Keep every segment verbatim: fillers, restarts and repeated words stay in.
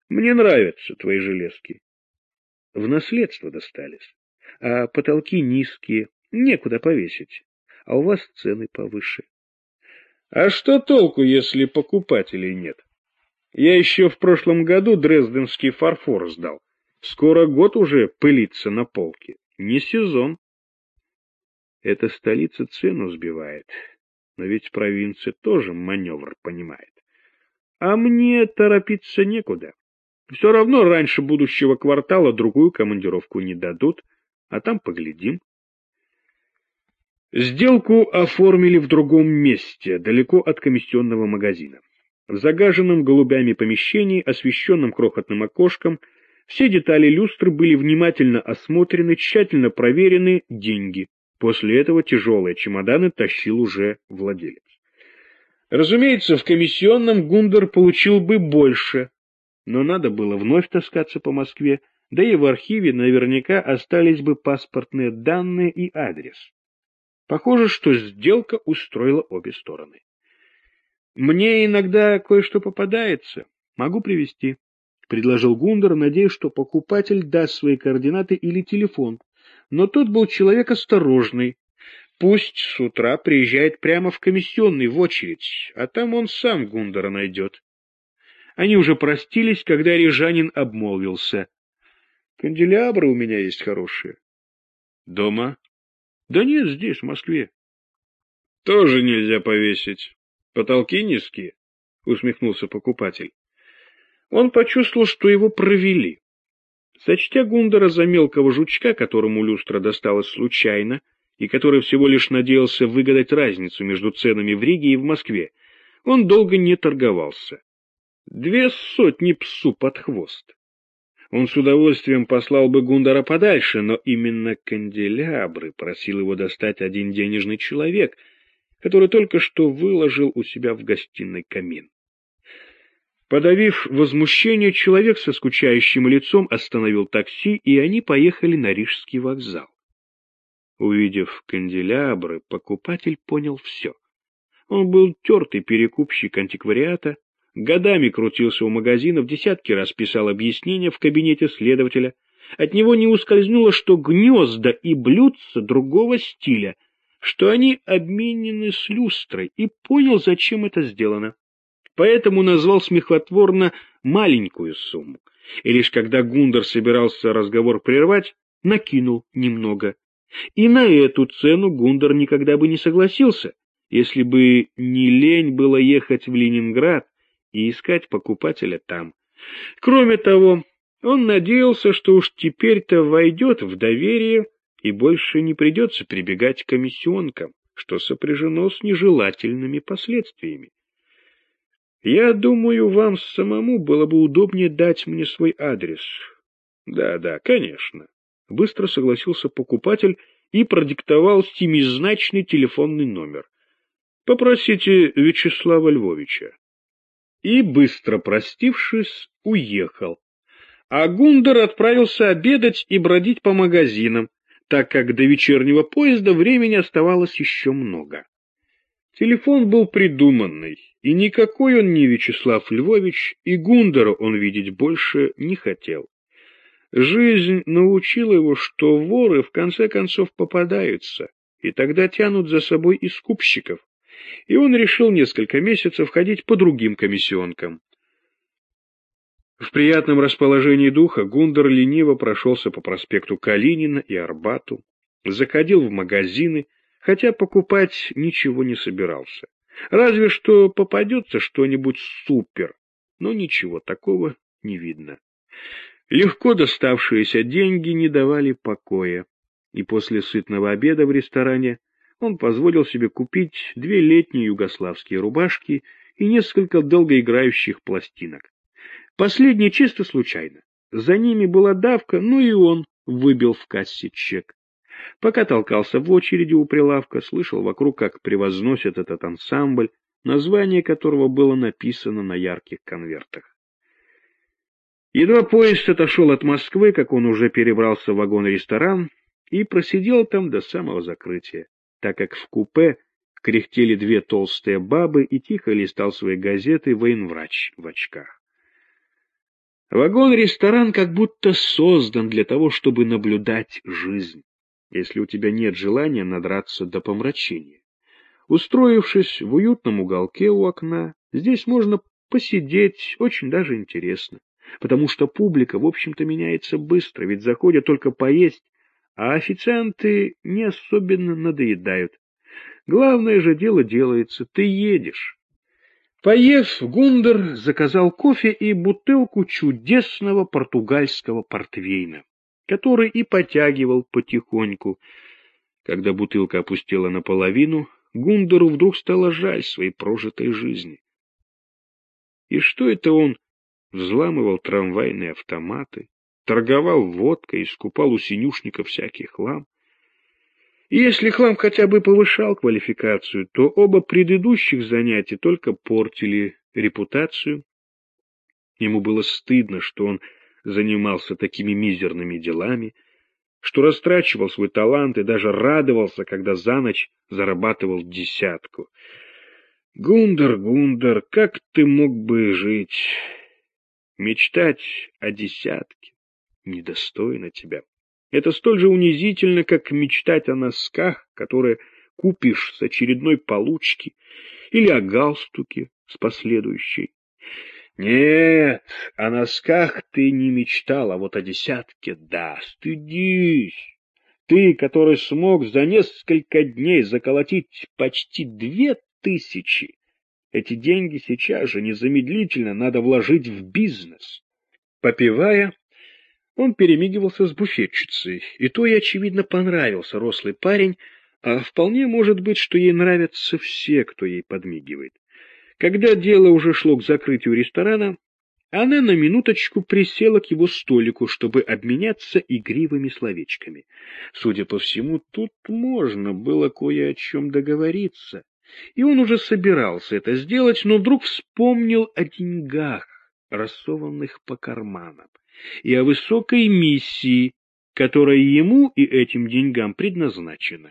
Мне нравятся твои железки. В наследство достались, а потолки низкие, некуда повесить, а у вас цены повыше. А что толку, если покупателей нет? Я еще в прошлом году дрезденский фарфор сдал. Скоро год уже пылится на полке. Не сезон. Эта столица цену сбивает, но ведь провинция тоже маневр понимает. А мне торопиться некуда. Все равно раньше будущего квартала другую командировку не дадут, а там поглядим. Сделку оформили в другом месте, далеко от комиссионного магазина. В загаженном голубями помещении, освещенном крохотным окошком, все детали люстры были внимательно осмотрены, тщательно проверены, деньги. После этого тяжелые чемоданы тащил уже владелец. Разумеется, в комиссионном Гундер получил бы больше, но надо было вновь таскаться по Москве, да и в архиве наверняка остались бы паспортные данные и адрес. Похоже, что сделка устроила обе стороны. «Мне иногда кое-что попадается. Могу привезти», — предложил Гундер, надеясь, что покупатель даст свои координаты или телефон. Но тот был человек осторожный. Пусть с утра приезжает прямо в комиссионный в очередь, а там он сам Гундера найдет. Они уже простились, когда рижанин обмолвился. «Канделябры у меня есть хорошие». «Дома?» «Да нет, здесь, в Москве». «Тоже нельзя повесить. Потолки низкие», — усмехнулся покупатель. Он почувствовал, что его провели. Сочтя Гундера за мелкого жучка, которому люстра досталась случайно, и который всего лишь надеялся выгадать разницу между ценами в Риге и в Москве, он долго не торговался. Две сотни псу под хвост. Он с удовольствием послал бы Гундера подальше, но именно канделябры просил его достать один денежный человек, который только что выложил у себя в гостиной камин. Подавив возмущение, человек со скучающим лицом остановил такси, и они поехали на Рижский вокзал. Увидев канделябры, покупатель понял все. Он был тертый перекупщик антиквариата, годами крутился у магазинов, десятки раз писал объяснения в кабинете следователя. От него не ускользнуло, что гнезда и блюдца другого стиля, что они обменены с люстрой, и понял, зачем это сделано. Поэтому назвал смехотворно маленькую сумму, и лишь когда Гундер собирался разговор прервать, накинул немного. И на эту цену Гундер никогда бы не согласился, если бы не лень было ехать в Ленинград и искать покупателя там. Кроме того, он надеялся, что уж теперь-то войдет в доверие и больше не придется прибегать к комиссионкам, что сопряжено с нежелательными последствиями. «Я думаю, вам самому было бы удобнее дать мне свой адрес». «Да, да, конечно», — быстро согласился покупатель и продиктовал семизначный телефонный номер. «Попросите Вячеслава Львовича». И, быстро простившись, уехал. А Гундер отправился обедать и бродить по магазинам, так как до вечернего поезда времени оставалось еще много. Телефон был придуманный, и никакой он не Вячеслав Львович, и Гундера он видеть больше не хотел. Жизнь научила его, что воры в конце концов попадаются, и тогда тянут за собой и скупщиков, и он решил несколько месяцев ходить по другим комиссионкам. В приятном расположении духа Гундер лениво прошелся по проспекту Калинина и Арбату, заходил в магазины, хотя покупать ничего не собирался. Разве что попадется что-нибудь супер, но ничего такого не видно. Легко доставшиеся деньги не давали покоя, и после сытного обеда в ресторане он позволил себе купить две летние югославские рубашки и несколько долгоиграющих пластинок. Последние чисто случайно. За ними была давка, ну и он выбил в кассе чек. Пока толкался в очереди у прилавка, слышал вокруг, как превозносят этот ансамбль, название которого было написано на ярких конвертах. Едва поезд отошел от Москвы, как он уже перебрался в вагон-ресторан и просидел там до самого закрытия, так как в купе кряхтели две толстые бабы и тихо листал свои газеты военврач в очках. Вагон-ресторан как будто создан для того, чтобы наблюдать жизнь, если у тебя нет желания надраться до помрачения. Устроившись в уютном уголке у окна, здесь можно посидеть очень даже интересно, потому что публика, в общем-то, меняется быстро, ведь заходят только поесть, а официанты не особенно надоедают. Главное же дело делается, ты едешь. Поев, Гундер заказал кофе и бутылку чудесного португальского портвейна, который и потягивал потихоньку. Когда бутылка опустела наполовину, Гундеру вдруг стало жаль своей прожитой жизни. И что это он взламывал трамвайные автоматы, торговал водкой и скупал у синюшников всякий хлам? И если хлам хотя бы повышал квалификацию, то оба предыдущих занятия только портили репутацию. Ему было стыдно, что он занимался такими мизерными делами, что растрачивал свой талант и даже радовался, когда за ночь зарабатывал десятку. Гундер, Гундер, как ты мог бы жить? Мечтать о десятке недостойно тебя. Это столь же унизительно, как мечтать о носках, которые купишь с очередной получки, или о галстуке с последующей. Нет, о носках ты не мечтал, а вот о десятке — да, стыдись. Ты, который смог за несколько дней заколотить почти две тысячи, эти деньги сейчас же незамедлительно надо вложить в бизнес. Попивая, он перемигивался с буфетчицей, и то ей, очевидно, понравился рослый парень, а вполне может быть, что ей нравятся все, кто ей подмигивает. Когда дело уже шло к закрытию ресторана, она на минуточку присела к его столику, чтобы обменяться игривыми словечками. Судя по всему, тут можно было кое о чем договориться, и он уже собирался это сделать, но вдруг вспомнил о деньгах, рассованных по карманам, и о высокой миссии, которая ему и этим деньгам предназначена.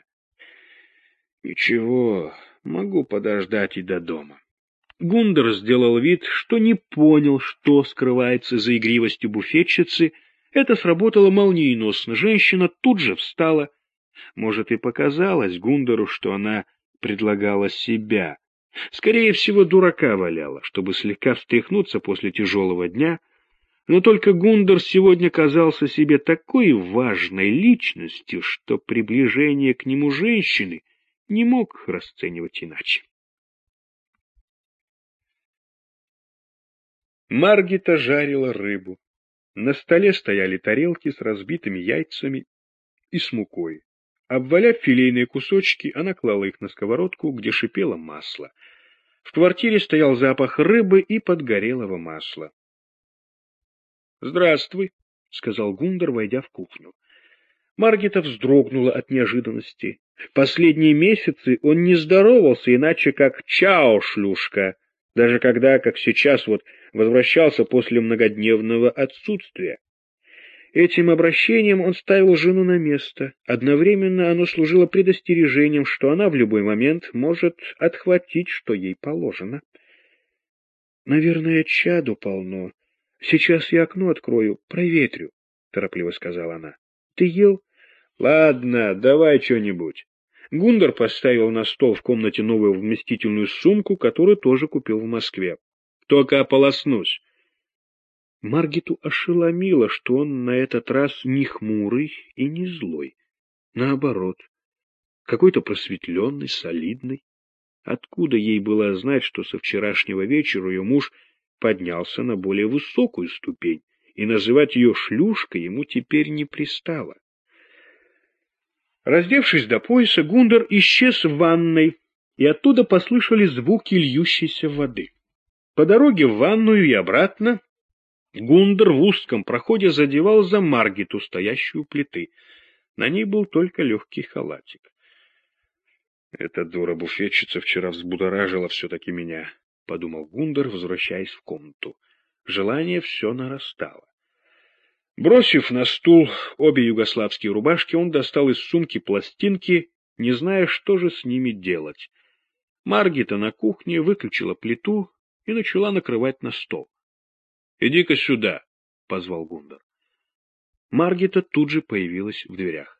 Ничего, могу подождать и до дома. Гундер сделал вид, что не понял, что скрывается за игривостью буфетчицы. Это сработало молниеносно. Женщина тут же встала. Может, и показалось Гундеру, что она предлагала себя. Скорее всего, дурака валяла, чтобы слегка встряхнуться после тяжелого дня. Но только Гундер сегодня казался себе такой важной личностью, что приближение к нему женщины не мог расценивать иначе. Маргита жарила рыбу. На столе стояли тарелки с разбитыми яйцами и с мукой. Обваляв филейные кусочки, она клала их на сковородку, где шипело масло. В квартире стоял запах рыбы и подгорелого масла. — Здравствуй, — сказал Гундер, войдя в кухню. Маргита вздрогнула от неожиданности. Последние месяцы он не здоровался иначе, как «Чао, шлюшка», даже когда, как сейчас, вот возвращался после многодневного отсутствия. Этим обращением он ставил жену на место. Одновременно оно служило предостережением, что она в любой момент может отхватить, что ей положено. — Наверное, чаду полно. Сейчас я окно открою, проветрю, — торопливо сказала она. — Ты ел? — Ладно, давай что-нибудь. Гундер поставил на стол в комнате новую вместительную сумку, которую тоже купил в Москве. — Только ополоснусь. Маргиту ошеломило, что он на этот раз не хмурый и не злой. Наоборот, какой-то просветленный, солидный. Откуда ей было знать, что со вчерашнего вечера ее муж поднялся на более высокую ступень, и называть ее шлюшкой ему теперь не пристало? Раздевшись до пояса, Гундер исчез в ванной, и оттуда послышались звуки льющейся воды. По дороге в ванную и обратно Гундер в узком проходе задевал за Маргиту, стоящую у плиты. На ней был только легкий халатик. «Эта дура-буфетчица вчера взбудоражила все-таки меня», — подумал Гундер, возвращаясь в комнату. Желание все нарастало. Бросив на стул обе югославские рубашки, он достал из сумки пластинки, не зная, что же с ними делать. Маргита на кухне выключила плиту и начала накрывать на стол. — Иди-ка сюда, позвал Гундер. Маргита тут же появилась в дверях.